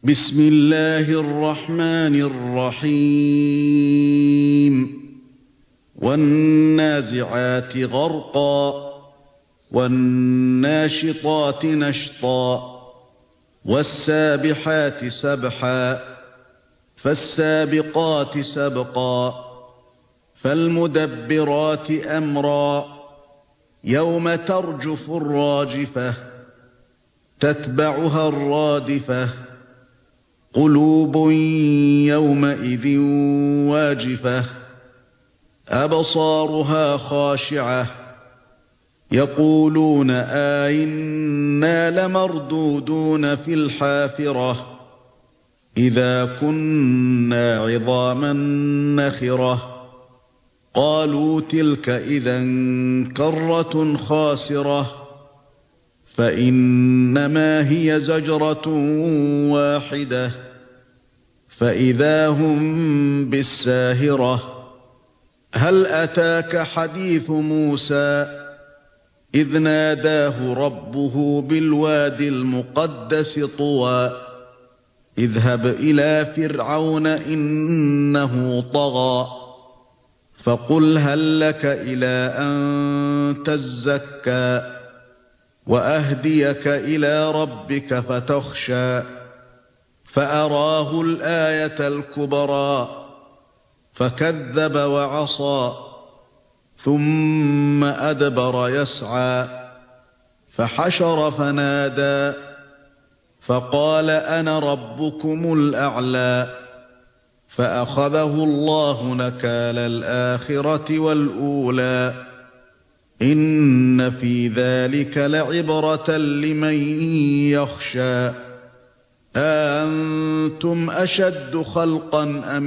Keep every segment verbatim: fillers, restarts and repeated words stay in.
بسم الله الرحمن الرحيم والنازعات غرقا والناشطات نشطا والسابحات سبحا فالسابقات سبقا فالمدبرات أمرا يوم ترجف الراجفة تتبعها الرادفة قلوب يومئذ واجفة أبصارها خاشعة يقولون أئنا لمردودون في الحافرة إذا كنا عظاما نخرة قالوا تلك إذا كرة خاسرة فإنما هي زجرة واحدة فإذا هم بالساهرة هل أتاك حديث موسى إذ ناداه ربه بالواد المقدس طوى اذهب إلى فرعون إنه طغى فقل هل لك إلى أن تزكى وأهديك إلى ربك فتخشى فأراه الآية الكبرى فكذب وعصى ثم أدبر يسعى فحشر فنادى فقال أنا ربكم الأعلى فأخذه الله نكال الآخرة والأولى إن في ذلك لعبرة لمن يخشى أأنتم أشد خلقا أم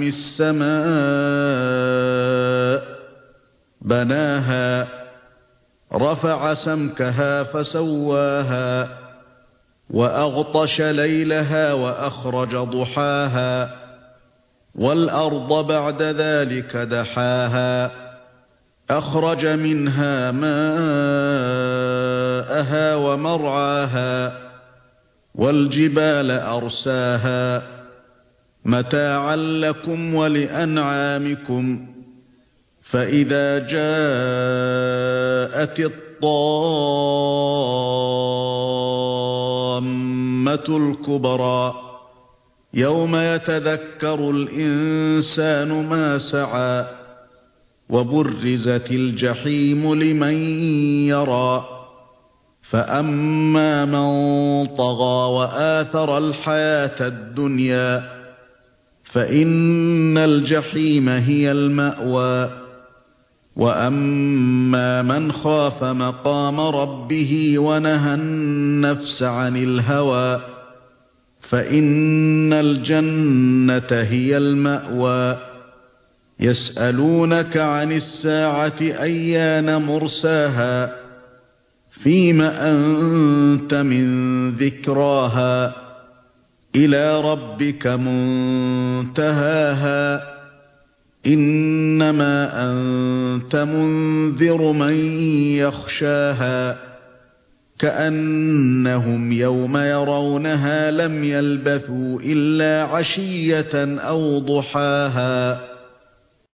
السماء بناها رفع سمكها فسواها وأغطش ليلها وأخرج ضحاها والأرض بعد ذلك دحاها أخرج منها ماءها ومرعاها والجبال أرساها متاعا لكم ولأنعامكم فإذا جاءت الطامة الكبرى يوم يتذكر الإنسان ما سعى وبرزت الجحيم لمن يرى فأما من طغى وآثر الحياة الدنيا فإن الجحيم هي المأوى وأما من خاف مقام ربه ونهى النفس عن الهوى فإن الجنة هي المأوى يسألونك عن الساعة أيان مرساها فيم أنت من ذكراها إلى ربك منتهاها إنما أنت منذر من يخشاها كأنهم يوم يرونها لم يلبثوا إلا عشية أو ضحاها